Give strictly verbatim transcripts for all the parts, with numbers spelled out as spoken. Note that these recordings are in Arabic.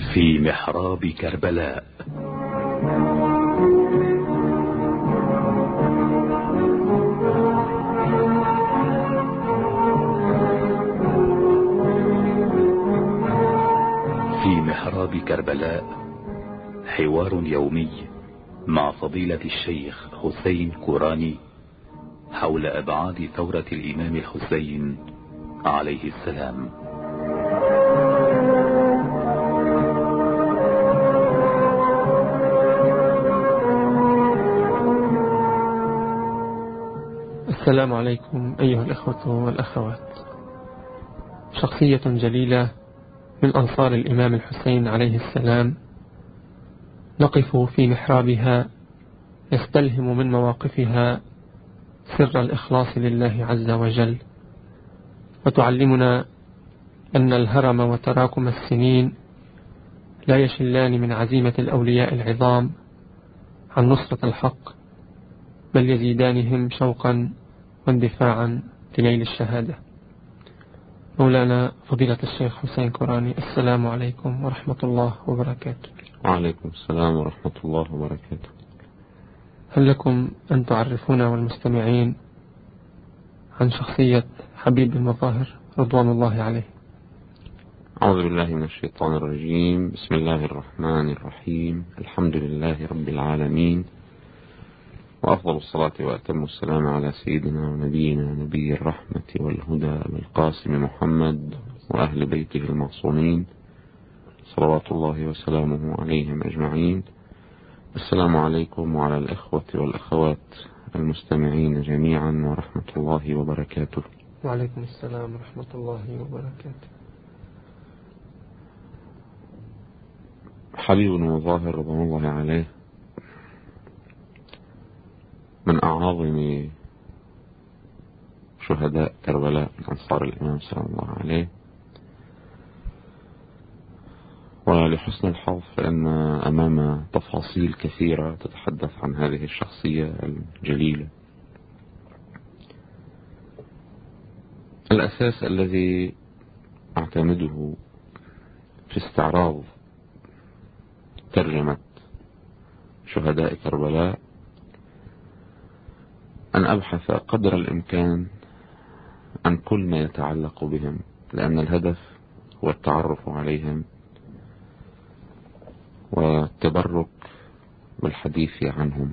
في محراب كربلاء. في محراب كربلاء حوار يومي مع فضيلة الشيخ حسين كوراني حول أبعاد ثورة الإمام الحسين عليه السلام. السلام عليكم أيها الإخوة والأخوات. شخصية جليلة من أنصار الإمام الحسين عليه السلام نقف في محرابها يستلهم من مواقفها سر الإخلاص لله عز وجل، وتعلمنا أن الهرم وتراكم السنين لا يشلان من عزيمة الأولياء العظام عن نصرة الحق، بل يزيدانهم شوقا واندفاعا لنيل الشهادة. مولانا فضيلة الشيخ حسين كوراني، السلام عليكم ورحمة الله وبركاته. وعليكم السلام ورحمة الله وبركاته. هل لكم أن تعرفونا والمستمعين عن شخصية حبيب المظاهر رضوان الله عليه؟ أعوذ بالله من الشيطان الرجيم. بسم الله الرحمن الرحيم. الحمد لله رب العالمين، وأفضل الصلاة وأتم السلام على سيدنا ونبينا نبي الرحمة والهدى والقاسم محمد وأهل بيته المعصومين صلوات الله وسلامه عليهم أجمعين. السلام عليكم وعلى الإخوة والأخوات المستمعين جميعا ورحمة الله وبركاته. وعليكم السلام ورحمة الله وبركاته. حبيب المظاهر رضوان الله عليه من أعظم شهداء كربلاء من أنصار الإمام صلى الله عليه، ولحسن الحظ فإن أمام تفاصيل كثيرة تتحدث عن هذه الشخصية الجليلة. الأساس الذي أعتمده في استعراض ترجمة شهداء كربلاء أن أبحث قدر الإمكان عن كل ما يتعلق بهم، لأن الهدف هو التعرف عليهم والتبرك بالحديث عنهم.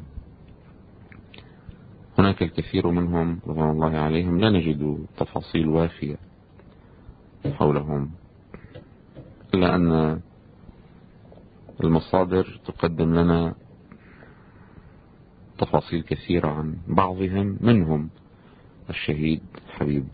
هناك الكثير منهم رضوان الله عليهم لا نجد تفاصيل وافية حولهم، إلا أن المصادر تقدم لنا تفاصيل كثيرة عن بعضهم، منهم الشهيد حبيب،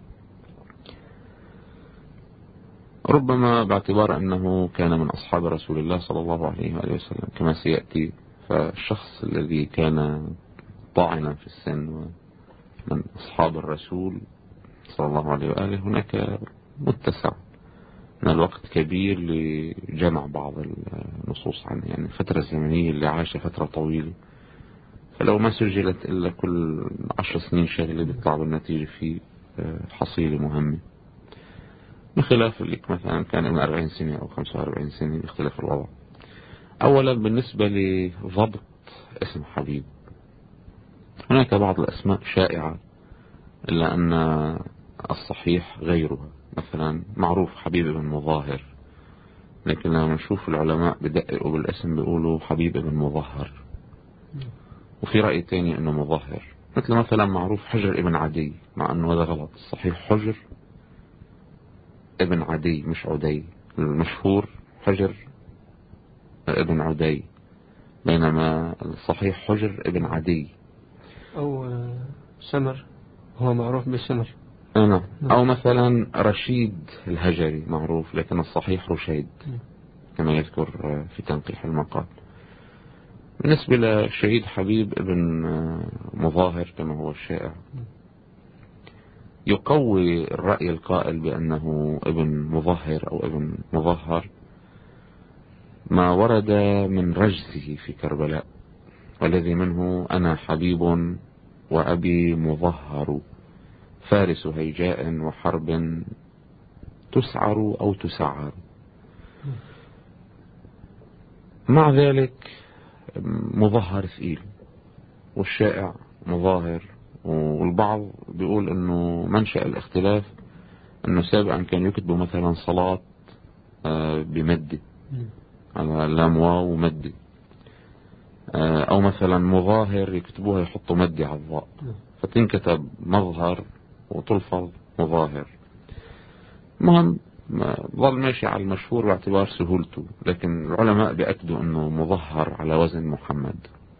ربما باعتبار أنه كان من أصحاب رسول الله صلى الله عليه وآله وسلم كما سيأتي. فالشخص الذي كان طاعنا في السن ومن أصحاب الرسول صلى الله عليه وآله هناك متسع من الوقت كبير لجمع بعض النصوص عنه، يعني الفترة الزمنية اللي عاش فترة طويلة، فلو ما سجلت إلا كل عشر سنين شغلة بيطلع بالنتيجة في حصيلة مهمة، بخلاف اللي مثلا كان من أربعين سنة أو خمسة وأربعين سنة يختلف الوضع. أولا بالنسبة لضبط اسم حبيب، هناك بعض الأسماء شائعة إلا أن الصحيح غيرها. مثلا معروف حبيب بن مظاهر، لكن لما نشوف العلماء بدققوا بالاسم بيقولوا حبيب بن مظهر، وفي رأي تاني أنه مظاهر. مثل مثلا معروف حجر ابن عدي، مع أنه هذا غلط، الصحيح حجر ابن عدي مش عدي، المشهور حجر ابن عدي، بينما الصحيح حجر ابن عدي أو شمر، هو معروف بالشمر. أنا. أو مثلا رشيد الهجري معروف، لكن الصحيح رشيد كما يذكر في تنقيح المقال. بالنسبة للشهيد حبيب ابن مظاهر كما هو الشائع، يقوي الرأي القائل بأنه ابن مظهر أو ابن مظهر ما ورد من رجزه في كربلاء، والذي منه أنا حبيب وأبي مظهر، فارس هيجاء وحرب تسعر أو تسعر. مع ذلك مظهر ثقيل، والشائع مظاهر، والبعض بيقول انه منشأ الاختلاف انه سابقا كان يكتبوا مثلا صلاة بمد على لام واو ومد، او مثلا مظاهر يكتبوها يحطوا مد على الضاء، فتنكتب مظهر وتلفظ مظاهر. المهم ظل ماشي على المشهور باعتبار سهولته، لكن العلماء بيأكدوا انه مظهر على وزن محمد.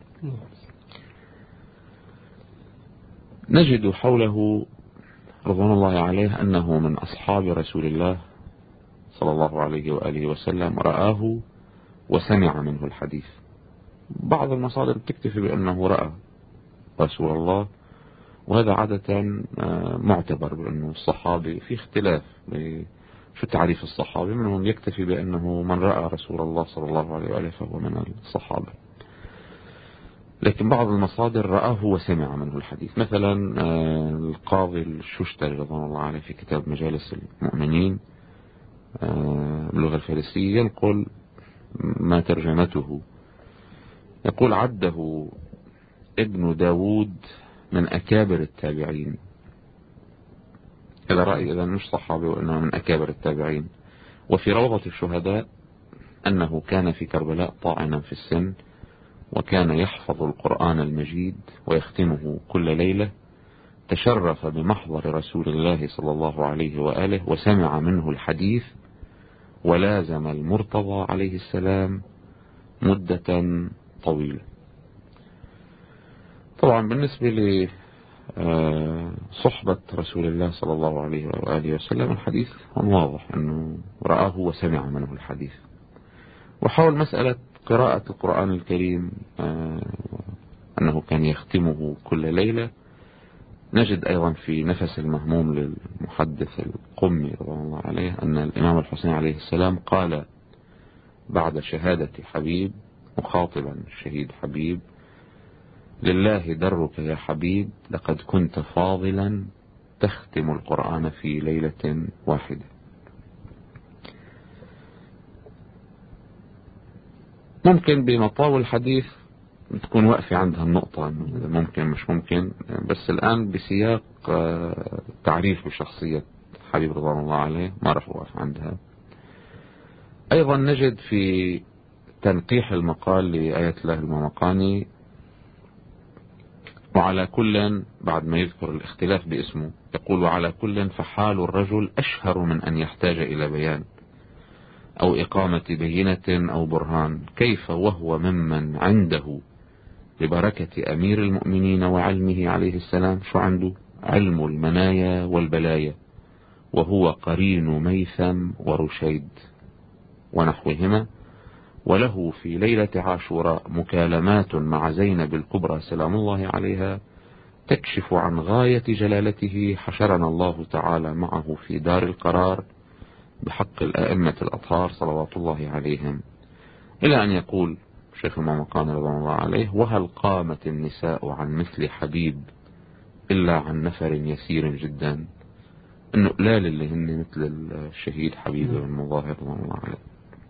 نجد حوله رضوان الله عليه أنه من أصحاب رسول الله صلى الله عليه وآله وسلم رآه وسمع منه الحديث. بعض المصادر تكتفي بأنه رأى رسول الله، وهذا عادة معتبر بأنه الصحابي في اختلاف شو تعريف الصحابي، منهم يكتفي بأنه من رأى رسول الله صلى الله عليه وآله فهو من الصحابة، لكن بعض المصادر رآه وسمع منه الحديث. مثلا القاضي الششتري رضوان الله عليه في كتاب مجالس المؤمنين باللغة الفارسية ينقل ما ترجمته، يقول عده ابن داود من أكابر التابعين. هذا رأي إذا مش صحابي وإنه من أكابر التابعين. وفي روضة الشهداء أنه كان في كربلاء طاعنا في السن، وكان يحفظ القرآن المجيد ويختمه كل ليلة، تشرف بمحضر رسول الله صلى الله عليه وآله وسمع منه الحديث، ولازم المرتضى عليه السلام مدة طويلة. طبعا بالنسبة لصحبة رسول الله صلى الله عليه وآله وسلم الحديث واضح أنه رآه وسمع منه الحديث. وحول مسألة قراءة القرآن الكريم أنه كان يختمه كل ليلة، نجد أيضا في نفس المهموم للمحدث القمي رضي الله عليه أن الإمام الحسين عليه السلام قال بعد شهادة حبيب مخاطبا الشهيد حبيب: لله درك يا حبيب، لقد كنت فاضلا تختم القرآن في ليلة واحدة. ممكن بمطاول الحديث تكون واقفة عندها النقطة إنه ممكن مش ممكن، بس الآن بسياق تعريف بشخصية حبيب رضوان الله عليه ما رح أوقف عندها. أيضا نجد في تنقيح المقال لآية الله الممقاني: وعلى كل، بعد ما يذكر الاختلاف باسمه يقول: وعلى كل فحال الرجل أشهر من أن يحتاج إلى بيان أو إقامة بينة أو برهان، كيف وهو ممن عنده ببركة أمير المؤمنين وعلمه عليه السلام شو عنده؟ علم المنايا والبلايا، وهو قرين ميثم ورشيد ونحوهما، وله في ليلة عاشوراء مكالمات مع زينب الكبرى سلام الله عليها تكشف عن غاية جلالته، حشرنا الله تعالى معه في دار القرار بحق الأئمة الأطهار صلوات الله عليهم. إلى أن يقول شيخ الممقاني رضي الله عليه: وهل قامت النساء عن مثل حبيب إلا عن نفر يسير جدا؟ إنه قلال اللي هن مثل الشهيد حبيب بن مظاهر رضي الله عليه.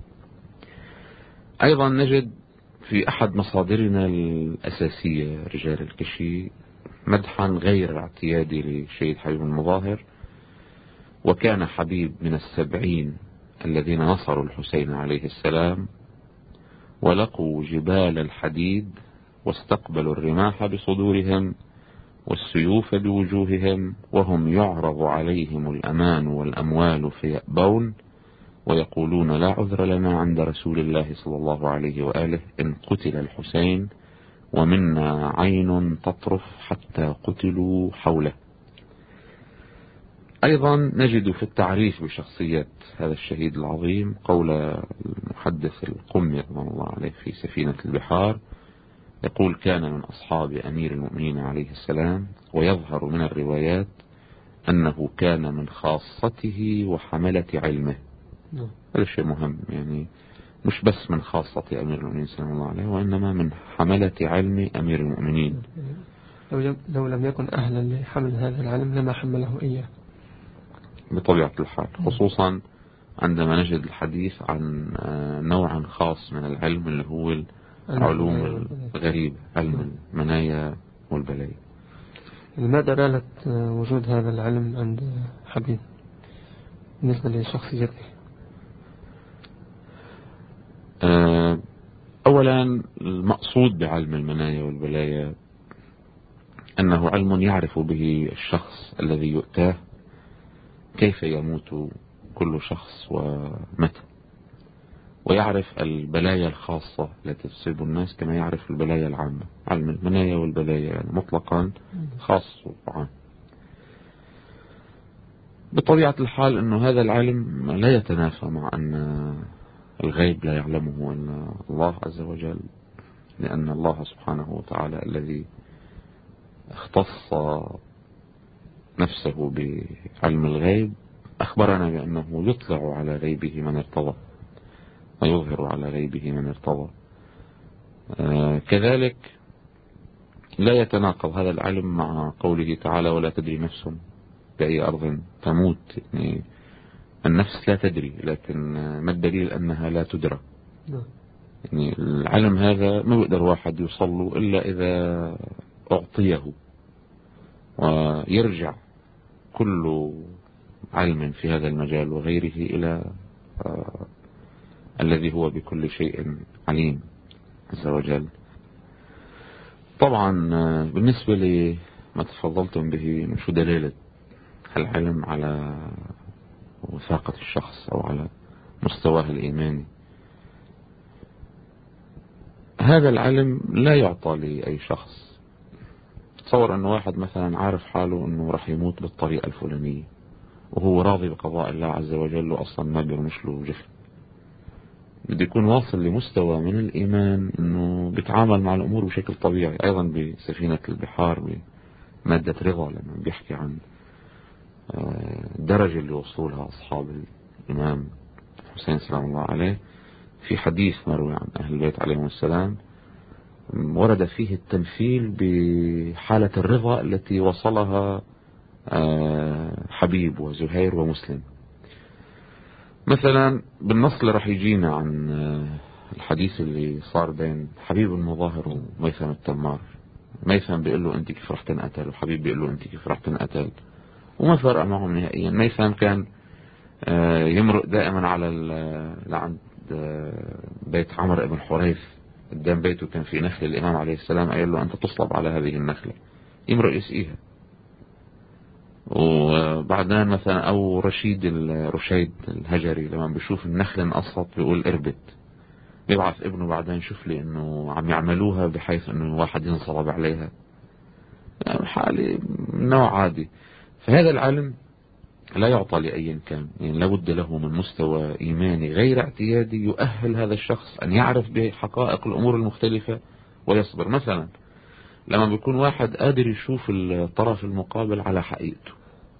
أيضا نجد في أحد مصادرنا الأساسية رجال الكشي مدحا غير اعتيادي لشهيد حبيب المظاهر: وكان حبيب من السبعين الذين نصروا الحسين عليه السلام، ولقوا جبال الحديد، واستقبلوا الرماح بصدورهم والسيوف بوجوههم، وهم يعرض عليهم الأمان والأموال فيأبون، ويقولون: لا عذر لنا عند رسول الله صلى الله عليه وآله إن قتل الحسين، ومنا عين تطرف حتى قتلوا حوله. أيضا نجد في التعريف بشخصية هذا الشهيد العظيم قول المحدث القمي رضي الله عليه في سفينة البحار، يقول: كان من أصحاب أمير المؤمنين عليه السلام، ويظهر من الروايات أنه كان من خاصته وحملة علمه. هذا شيء مهم، يعني مش بس من خاصة أمير المؤمنين صلى الله عليه، وإنما من حملة علم أمير المؤمنين. لو لم يكن أهلا لحمل هذا العلم لما حمله إياه بطبيعة الحال، خصوصا عندما نجد الحديث عن نوع خاص من العلم اللي هو العلوم الغريبة، علم المنايا والبلايا. ما دلالة وجود هذا العلم عند حبيب بالنسبة لشخصيته؟ أولا المقصود بعلم المنايا والبلايا أنه علم يعرف به الشخص الذي يؤتاه كيف يموت كل شخص ومتى، ويعرف البلايا الخاصة التي تصيب الناس كما يعرف البلايا العامة. علم المنايا والبلايا يعني مطلقا خاص وعام. بطبيعة الحال أنه هذا العلم لا يتنافى مع أن الغيب لا يعلمه أن الله عز وجل، لأن الله سبحانه وتعالى الذي اختص نفسه بعلم الغيب أخبرنا بأنه يطلع على غيبه من ارتضى ويظهر على غيبه من ارتضى. آه كذلك لا يتناقض هذا العلم مع قوله تعالى ولا تدري نفس بأي أرض تموت. يعني النفس لا تدري، لكن ما الدليل أنها لا تدرى؟ يعني العلم هذا ما بيقدر واحد يوصل له إلا إذا أعطيه، ويرجع كل علم في هذا المجال وغيره إلى آه الذي هو بكل شيء عليم عز وجل. طبعا بالنسبة لما تفضلتم به، شو دلالة العلم على وثاقة الشخص أو على مستواه الإيماني؟ هذا العلم لا يعطى لأي شخص. تصور أنه واحد مثلا عارف حاله أنه رح يموت بالطريقة الفلانية وهو راضي بقضاء الله عز وجل وأصلا ما بيرمش له جفن. بده يكون واصل لمستوى من الإيمان أنه بيتعامل مع الأمور بشكل طبيعي. أيضا بسفينة البحار بمادة رضا لما بيحكي عن الدرجة اللي وصولها أصحاب الإمام حسين سلام الله عليه في حديث مروي عن أهل البيت عليهم السلام، ورد فيه التمثيل بحالة الرضا التي وصلها حبيب وزهير ومسلم. مثلا بالنص اللي رح يجينا عن الحديث اللي صار بين حبيب المظاهر وميثم التمار، ميثم بيقول له أنت كيف رح تنقتل، وحبيب بيقول له أنت كيف رح تنقتل، وما فرق معهم نهائيا. ميثم كان يمرق دائما على لعند بيت عمر بن حريث، قدام بيته كان في نخل الإمام عليه السلام، قال له أنت تصلب على هذه النخلة، يمرق يسقيها. وبعدين مثلا أو رشيد الرشيد الهجري لما بيشوف النخل انقصت بيقول اربت، بيبعث ابنه بعدين شوف لي انه عم يعملوها بحيث انه واحد ينصلب عليها، يعني حالي نوع عادي. فهذا العلم لا يعطى لأي كان، يعني لابد له من مستوى إيماني غير اعتيادي يؤهل هذا الشخص أن يعرف بحقائق الأمور المختلفة ويصبر. مثلا لما بيكون واحد قادر يشوف الطرف المقابل على حقيقته،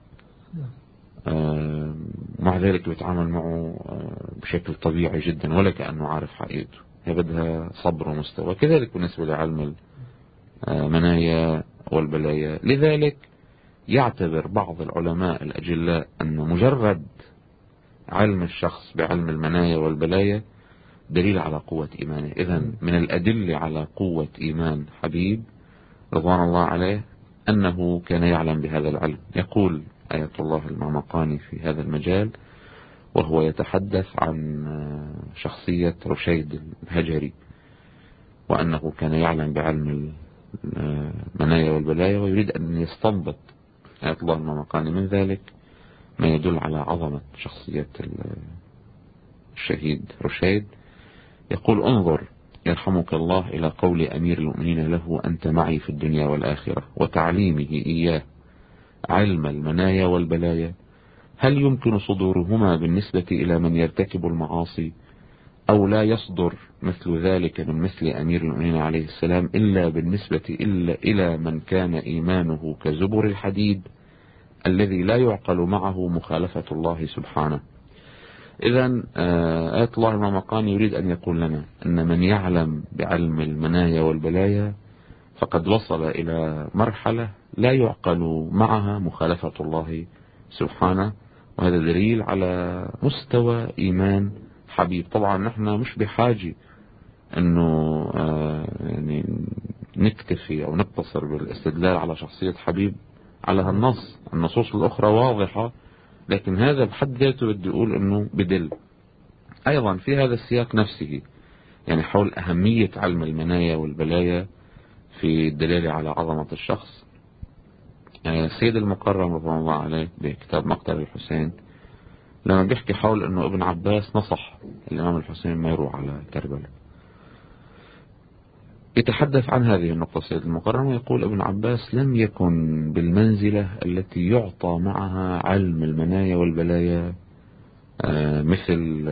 آه مع ذلك بيتعامل معه آه بشكل طبيعي جدا ولا كأنه عارف حقيقته، هي بدها صبر ومستوى. كذلك بالنسبة لعلم المنايا والبلايا. لذلك يعتبر بعض العلماء الأجلاء أن مجرد علم الشخص بعلم المنايا والبلايا دليل على قوة إيمانه. إذن من الأدلة على قوة إيمان حبيب رضوان الله عليه أنه كان يعلم بهذا العلم. يقول آية الله المعمقاني في هذا المجال وهو يتحدث عن شخصية رشيد الهجري، وأنه كان يعلم بعلم المنايا والبلايا، ويريد أن يستنبط آية الله المعمقاني من ذلك ما يدل على عظمة شخصية الشهيد رشيد. يقول انظر يرحمك الله إلى قول أمير المؤمنين له أنت معي في الدنيا والآخرة، وتعليمه إياه علم المنايا والبلايا، هل يمكن صدورهما بالنسبة إلى من يرتكب المعاصي، أو لا يصدر مثل ذلك من مثل أمير المؤمنين عليه السلام إلا بالنسبة إلا إلى من كان إيمانه كزبر الحديد الذي لا يعقل معه مخالفة الله سبحانه. إذن آية الله المعمقاني يريد أن يقول لنا أن من يعلم بعلم المنايا والبلايا فقد وصل إلى مرحلة لا يعقل معها مخالفة الله سبحانه، وهذا دليل على مستوى إيمان حبيب. طبعا نحن مش بحاجة أنه يعني نكتفي أو نقتصر بالاستدلال على شخصية حبيب على هالنص، النصوص الأخرى واضحة، لكن هذا بحد ذاته بدي أقول أنه بدل أيضا في هذا السياق نفسه، يعني حول أهمية علم المنايا والبلايا في الدلالة على عظمة الشخص. السيد المكرم رضي الله عليه بكتاب مقتل الحسين لما بيحكي حول أنه ابن عباس نصح الإمام الحسين ما يروح على كربلاء، يتحدث عن هذه النقطة السيد المكرم ويقول ابن عباس لم يكن بالمنزلة التي يعطى معها علم المنايا والبلايا مثل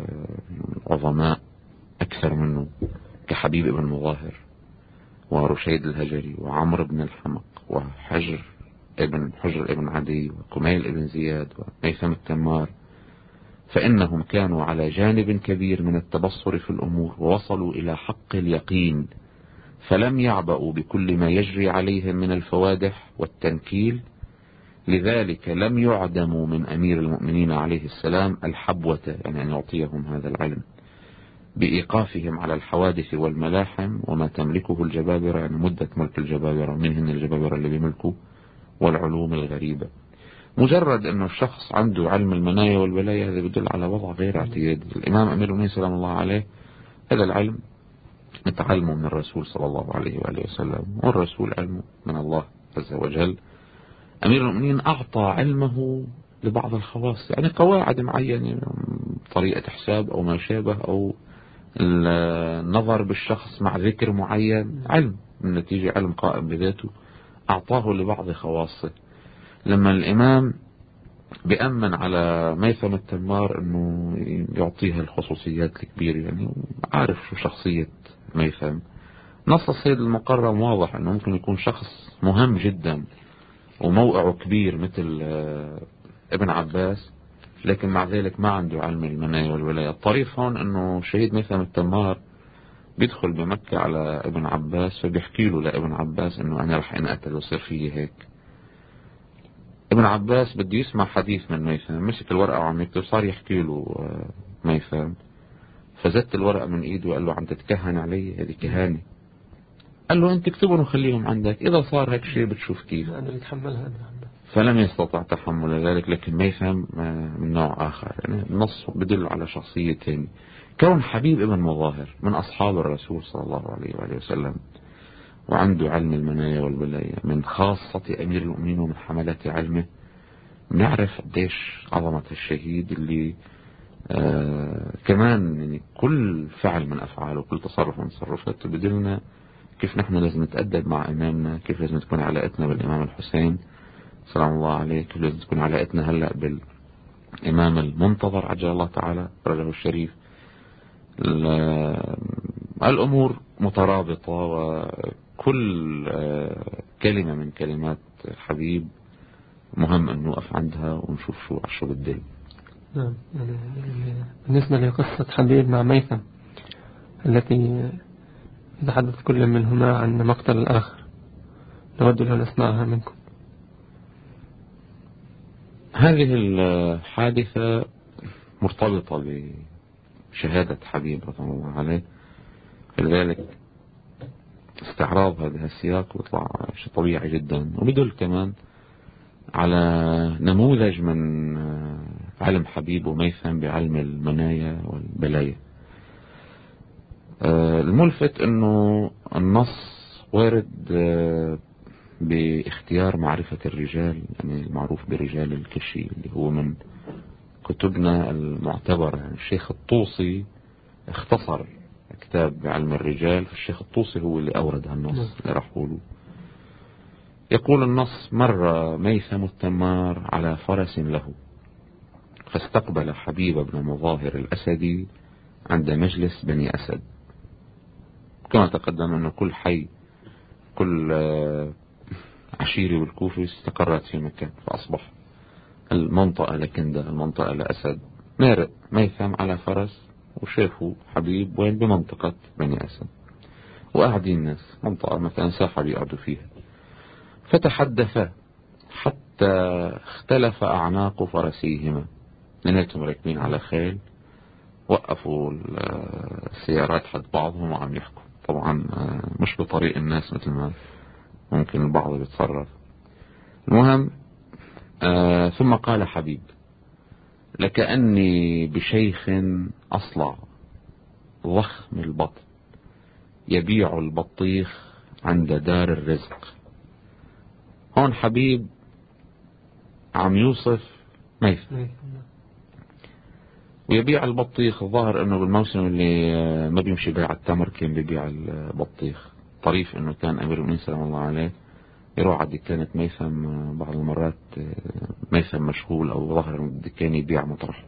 عظماء أكثر منه كحبيب ابن مظاهر ورشيد الهجري وعمر بن الحمق وحجر ابن حجر ابن عدي وكميل ابن زياد وميثم التمار، فإنهم كانوا على جانب كبير من التبصر في الأمور ووصلوا إلى حق اليقين، فلم يعبأوا بكل ما يجري عليهم من الفوادح والتنكيل، لذلك لم يعدموا من أمير المؤمنين عليه السلام الحبوة، يعني أن يعطيهم هذا العلم بإيقافهم على الحوادث والملاحم وما تملكه الجبابرة، يعني مدة ملك الجبابرة منهن الجبابرة اللي بيملكوا والعلوم الغريبة. مجرد أنه الشخص عنده علم المنايا والبلايا هذا يدل على وضع غير اعتيادي. الإمام أمير المؤمنين سلام الله عليه هذا العلم نتعلمه من الرسول صلى الله عليه وآله وسلم، والرسول علمه من الله عز وجل. أمير المؤمنين أعطى علمه لبعض الخواص، يعني قواعد معينة، طريقة حساب أو ما شابه، أو النظر بالشخص مع ذكر معين، علم من نتيجة علم قائم بذاته أعطاه لبعض خواصه. لما الإمام بأمن على ميثم التمار أنه يعطيها الخصوصيات الكبيرة، يعني عارف شو شخصية ميثم، نص السيد المكرم واضح أنه ممكن يكون شخص مهم جدا وموقعه كبير مثل ابن عباس، لكن مع ذلك ما عنده علم المنايا والولاية. الطريف هون أنه شهيد ميثم التمار بيدخل بمكة على ابن عباس فبيحكي له لابن عباس أنه أنا رح انقتل وصير فيه هيك. ابن عباس بده يسمع حديث من ميثم، مسك الورقة وعم يكتب، صار يحكي له ميثم، فزت الورقة من ايده وقال له عم تتكهن علي، هذه كهانة. قال له انت اكتبهم وخليهم عندك، اذا صار هيك شيء بتشوف كيف. أنا يتحملها. فلم يستطع تحمل ذلك، لكن ميثم من نوع آخر، يعني النص بدل على شخصية ثانية. كون حبيب ابن مظاهر من أصحاب الرسول صلى الله عليه وآله وسلم وعنده علم المنايا والبلايا من خاصة أمير المؤمنين ومن حملات علمه، نعرف قديش عظمة الشهيد اللي آه كمان يعني كل فعل من أفعاله كل تصرف من تصرفاته بدلنا كيف نحن لازم نتأدب مع إمامنا، كيف لازم تكون علاقتنا بالإمام الحسين سلام الله عليه، كيف لازم تكون علاقتنا هلأ بالإمام المنتظر عجل الله تعالى فرجه الشريف. الأمور مترابطة، وكل كلمة من كلمات حبيب مهم أن نوقف عندها ونشوف شو عشو بالدل. نعم. بالنسبة لقصة حبيب مع ميثم التي يتحدث كل منهما عن مقتل الآخر، نود أن نسمعها منكم. هذه الحادثة مرتبطة بشهادة حبيب رضي الله عليه، فلذلك استعراض هذا السياق ويطلع شيء طبيعي جدا، وبدل كمان على نموذج من علم حبيب وميثم بعلم المنايا والبلايا. الملفت انه النص وارد باختيار معرفة الرجال، يعني المعروف برجال الكشي اللي هو من كتبنا المعتبرة. يعني الشيخ الطوسي اختصر كتاب بعلم الرجال، فالشيخ الطوسي هو اللي أورد هالنص اللي راح أقوله. يقول النص: مر ميثم التمار على فرس له، فاستقبل حبيب بن مظاهر الأسدي عند مجلس بني أسد. كما تقدم أن كل حي كل عشيرة بالكوفة استقرت في مكان، فأصبح المنطقة لكندة المنطقة لأسد. مارق ميثم على فرس وشافوا حبيب وين بمنطقة بني أسد، وقاعدين الناس منطقة مثلا ساحة بيقعدوا فيها، فتحدثا حتى حتى اختلف أعناق فرسيهما، اثنيناتهم راكبين على خيل، وقفوا السيارات حد بعضهم وعم يحكوا، طبعا مش بطريق الناس مثل ما ممكن البعض بيتصرف. المهم آه ثم قال حبيب: لكأني بشيخ أصلع ضخم البطن يبيع البطيخ عند دار الرزق. هون حبيب عم يوصف ميثم، ويبيع البطيخ. الظاهر انه بالموسم اللي ما بيمشي بيع التمر كان بيبيع البطيخ. طريف انه كان امير المؤمنين سلام الله عليه يروح على دكانة ميثم بعض المرات، ميثم مشغول او ظاهر الدكان يبيع مطرح.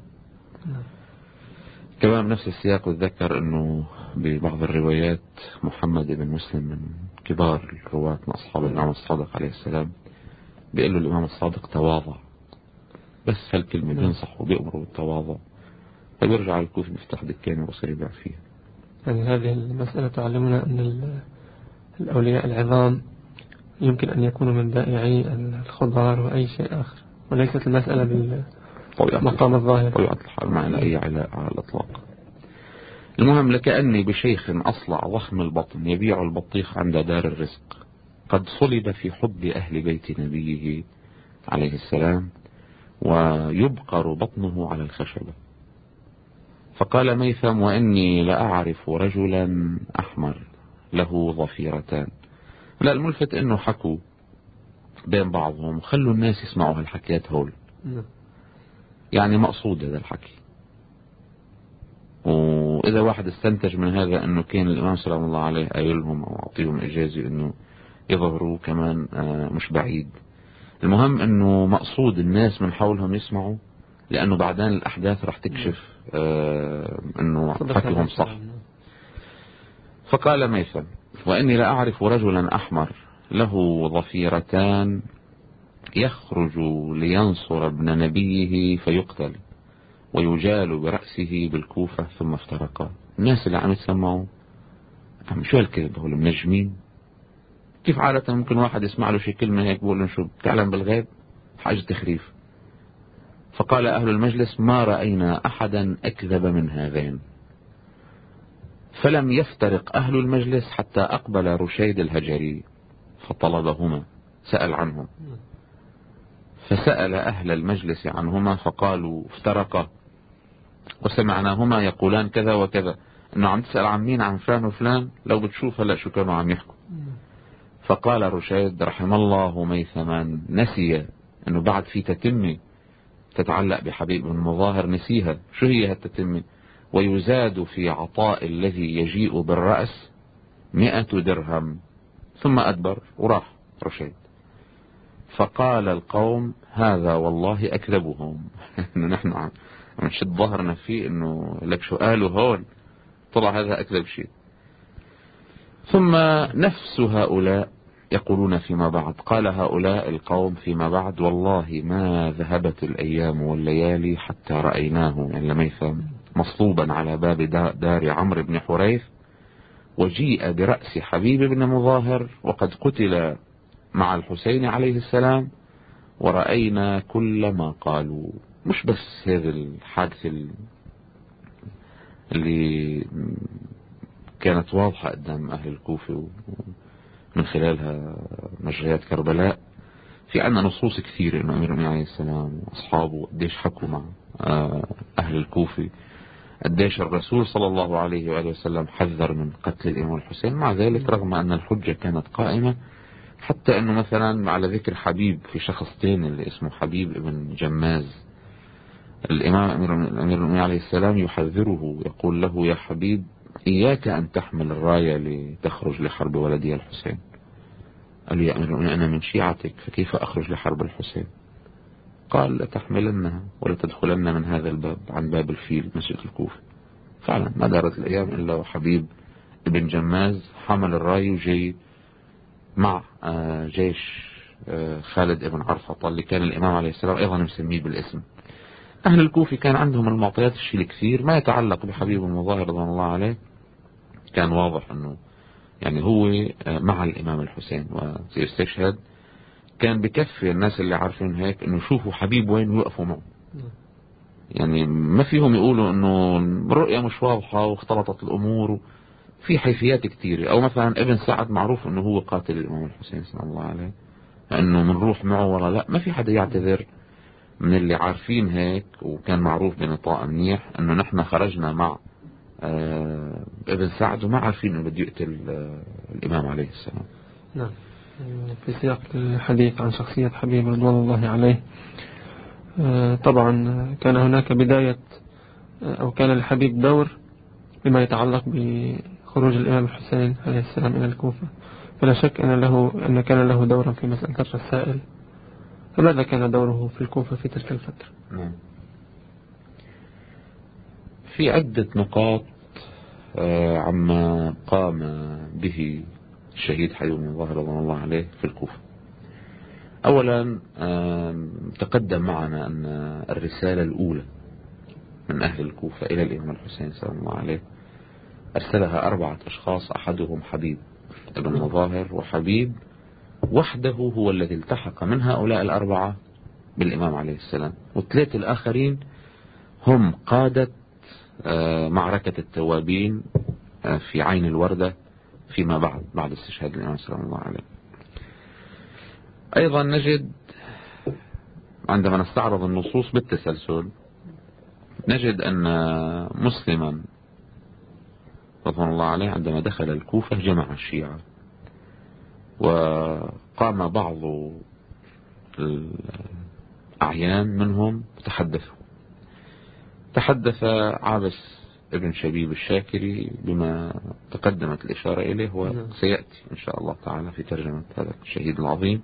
كمان بنفس السياق اتذكر انه ببعض الروايات محمد بن مسلم من كبار الرواة من اصحاب الامام الصادق عليه السلام بيقول له الامام الصادق تواضع، بس هالكلمة بينصح وبيأمره بالتواضع، فبيرجع الكوفي بيفتح دكان ويصير يبيع فيها. يعني هذه المسألة تعلمنا أن الأولياء العظام يمكن أن يكونوا من بائعي الخضار وأي شيء آخر، وليست المسألة بالمقام الظاهر. طبيعة الحال ما لها أي علاء على الإطلاق. المهم لكأني بشيخ أصلع ضخم البطن يبيع البطيخ عند دار الرزق، قد صلب في حب أهل بيت نبيه عليه السلام، ويبقر بطنه على الخشبة. فقال ميثم: وإني لأعرف رجلا أحمر له ضفيرتان. لا، الملفت انه حكوا بين بعضهم، خلوا الناس يسمعوا هالحكيات هول، يعني مقصود هذا الحكي. واذا واحد استنتج من هذا انه كان الامام سلام الله عليه قايلهم او اعطيهم اجازة انه يظهروا كمان، مش بعيد. المهم انه مقصود الناس من حولهم يسمعوا، لانه بعدين الاحداث رح تكشف انه حكيهم صح. فقال ميثم: وإني لأعرف رجلا أحمر له ضفيرتان يخرج لينصر ابن نبيه فيقتل ويجال برأسه بالكوفة. ثم افترقا. الناس اللي عم يتسمعوا عم شو هالكذب، هو المنجمين؟ كيف عادة ممكن واحد يسمع له شي كلمة هيك بقول له شو بتعلم بالغيب؟ حاجة تخريف. فقال أهل المجلس: ما رأينا أحدا أكذب من هذين. فلم يفترق أهل المجلس حتى أقبل رشيد الهجري فطلبهما، سأل عنهم، فسأل أهل المجلس عنهما فقالوا: افترقا وسمعناهما يقولان كذا وكذا. انه عم تسأل عن مين؟ عن فلان وفلان؟ لو بتشوف هلا شو كانوا عم يحكوا. فقال رشيد رحم الله ميثما نسي انه بعد في تتمة تتعلق بحبيب بن مظاهر، نسيها. شو هي هالتتمة؟ ويزاد في عطاء الذي يجيء بالرأس مئة درهم. ثم أدبر وراح رشيد. فقال القوم: هذا والله أكذبهم. إنه نحن عم نشد ظهرنا فيه إنه لك شو قالوا هون، طلع هذا أكذب شيء. ثم نفس هؤلاء يقولون فيما بعد، قال هؤلاء القوم فيما بعد: والله ما ذهبت الأيام والليالي حتى رأيناه، يعني لميثم، مصلوبا على باب دار عمرو بن حريث، وجيء برأس حبيب بن مظاهر وقد قتل مع الحسين عليه السلام، ورأينا كل ما قالوا. مش بس هذا الحادث اللي كانت واضحة قدام أهل الكوفة من خلالها مجريات كربلاء، في عنا نصوص كثيرة إنه أمير المؤمنين عليه السلام وأصحابه قديش حكوا مع أهل الكوفة، قديش الرسول صلى الله عليه وآله وسلم حذر من قتل الإمام الحسين. مع ذلك رغم أن الحجة كانت قائمة، حتى أنه مثلا على ذكر حبيب في شخص تاني اللي اسمه حبيب ابن جماز، الإمام أمير المؤمنين عليه السلام يحذره، يقول له: يا حبيب إياك أن تحمل الراية لتخرج لحرب ولدي الحسين. قال له: يا أمير المؤمنين أنا من شيعتك، فكيف أخرج لحرب الحسين؟ قال: لتحملنها ولتدخلن من هذا الباب، عن باب الفيل مسجد الكوفة. فعلا ما دارت الأيام إلا وحبيب ابن جماز حمل الراية وجي مع جيش خالد ابن عرفطة اللي كان الإمام عليه السلام أيضا مسميه بالاسم. أهل الكوفة كان عندهم المعطيات الشيء الكثير ما يتعلق بحبيب المظاهر رضوان الله عليه، كان واضح أنه يعني هو مع الإمام الحسين وسيستشهد. كان بكفي الناس اللي عارفين هيك انه يشوفوا حبيب وين ويقفوا معه. يعني ما فيهم يقولوا انه الرؤية مش واضحة واختلطت الامور، في حيثيات كثيرة. او مثلا ابن سعد معروف انه هو قاتل الامام الحسين صلى الله عليه، انه منروح معه ولا لا، ما في حدا يعتذر من اللي عارفين هيك. وكان معروف بنطاق منيح انه نحن خرجنا مع آه ابن سعد وما عارفين انه بده يقتل آه الامام عليه السلام. نعم. في سياق الحديث عن شخصية حبيب رضوان الله عليه، آه طبعا كان هناك بداية أو كان للحبيب دور بما يتعلق بخروج الإمام الحسين عليه السلام إلى الكوفة، فلا شك أن له أن كان له دورا في مسألة الرسائل. فماذا كان دوره في الكوفة في تلك الفترة؟ نعم. في عدة نقاط آه عما قام به الشهيد حبيب الله رضوان الله عليه في الكوفة. أولا آه تقدم معنا أن الرسالة الأولى من أهل الكوفة إلى الإمام الحسين صلى الله عليه أرسلها أربعة أشخاص، أحدهم حبيب ابن مظاهر، وحبيب وحده هو الذي التحق من هؤلاء الأربعة بالإمام عليه السلام، والثلاثة الآخرين هم قادة معركة التوابين في عين الوردة فيما بعد بعد استشهاد الإمام صلى الله عليه. أيضا نجد عندما نستعرض النصوص بالتسلسل نجد أن مسلما رضوان الله عليه عندما دخل الكوفة جمع الشيعة، وقام بعض الأعيان منهم تحدثوا تحدث عابس ابن شبيب الشاكري بما تقدمت الإشارة إليه وسيأتي إن شاء الله تعالى في ترجمة هذا الشهيد العظيم.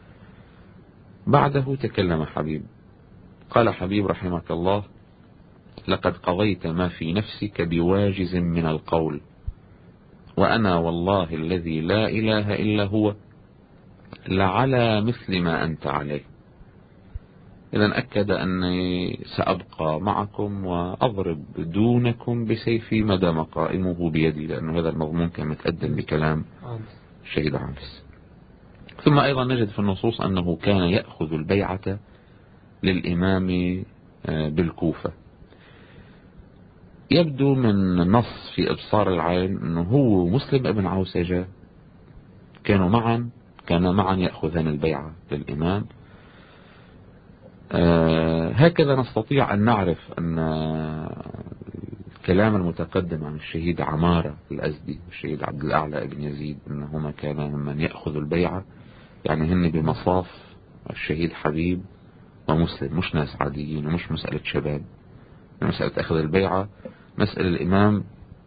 بعده تكلم حبيب، قال حبيب رحمك الله: لقد قضيت ما في نفسك بواجز من القول، وأنا والله الذي لا إله إلا هو لعلى مثل ما أنت عليه. إذن أكد أني سأبقى معكم وأضرب دونكم بسيفي ما دام قائمه بيدي، لأنه هذا المضمون كان متقدم بكلام الشهيد عابس. ثم أيضا نجد في النصوص أنه كان يأخذ البيعة للإمام بالكوفة. يبدو من نص في إبصار العين أنه هو مسلم ابن عوسجة كانوا معا كان معا يأخذان البيعة للإمام. آه هكذا نستطيع أن نعرف أن الكلام المتقدم عن الشهيد عمارة الأزدي والشهيد عبد الأعلى ابن يزيد أنهما كانا ممن يأخذ البيعة، يعني هن بمصاف الشهيد حبيب ومسلم، مش ناس عاديين ومش مسألة شباب. مسألة أخذ البيعة مسألة الإمام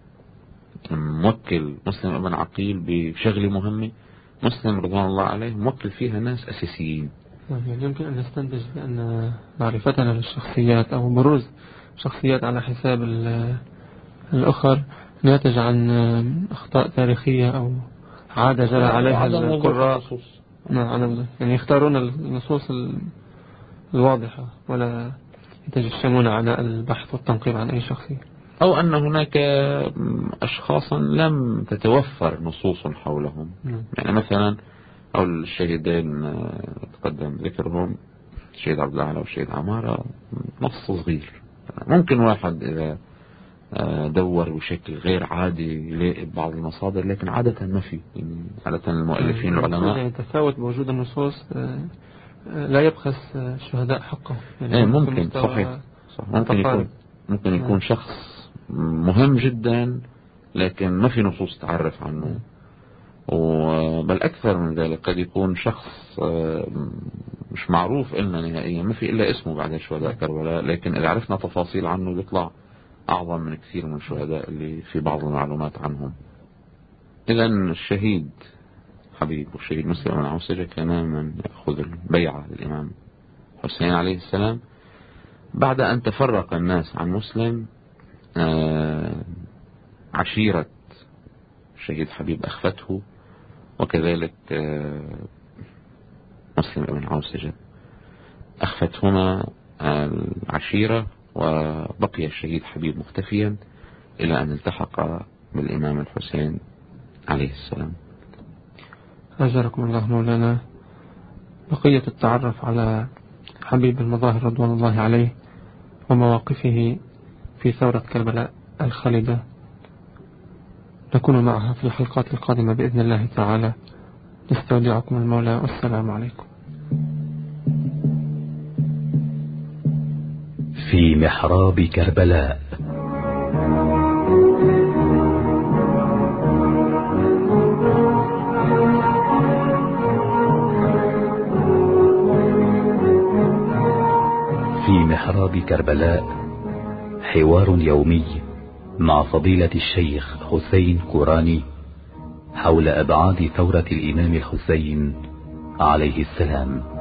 موكل مسلم ابن عقيل بشغلة مهمة، مسلم رضوان الله عليه موكل فيها ناس أساسيين. يعني يمكن أن نستنتج بأن معرفتنا للشخصيات أو بروز شخصيات على حساب الأخر ناتج عن أخطاء تاريخية أو عادة جرى عليها القراء، يعني يختارون النصوص الواضحة ولا يتجشمون عناء البحث والتنقيب عن أي شخصية، أو أن هناك أشخاصا لم تتوفر نصوص حولهم. م. يعني مثلا أو الشهيدين تقدم ذكرهم الشهيد عبد الأعلى والشهيد عمارة نص صغير، ممكن واحد إذا دور بشكل غير عادي يلاقي بعض المصادر، لكن عادة ما في. يعني عادة المؤلفين العلماء يعني تفاوت بوجود النصوص لا يبخس الشهداء حقهم. يعني ايه ممكن صحيح صح. ممكن يكون ممكن يكون شخص مهم جدا لكن ما في نصوص تعرف عنه، وبل أكثر من ذلك قد يكون شخص مش معروف إلنا نهائيا، ما في إلا اسمه بعد شهداء كربلاء، لكن إذا عرفنا تفاصيل عنه بيطلع أعظم من كثير من الشهداء اللي في بعض المعلومات عنهم. إذا الشهيد حبيب والشهيد مسلم بن عوسجة كان من يأخذ البيعة للإمام حسين عليه السلام. بعد أن تفرق الناس عن مسلم عشيرة الشهيد حبيب أخفته، وكذلك مسلم بن عوسجة أخفتهما العشيرة، وبقي الشهيد حبيب مختفيا إلى أن التحق بالإمام الحسين عليه السلام. أجركم الله مولانا. بقية التعرف على حبيب المظاهر رضوان الله عليه ومواقفه في ثورة كربلاء الخالدة نكون معها في الحلقات القادمة بإذن الله تعالى. نستودعكم المولى والسلام عليكم. في محراب كربلاء. في محراب كربلاء حوار يومي مع فضيلة الشيخ حسين كوراني حول أبعاد ثورة الإمام الحسين عليه السلام.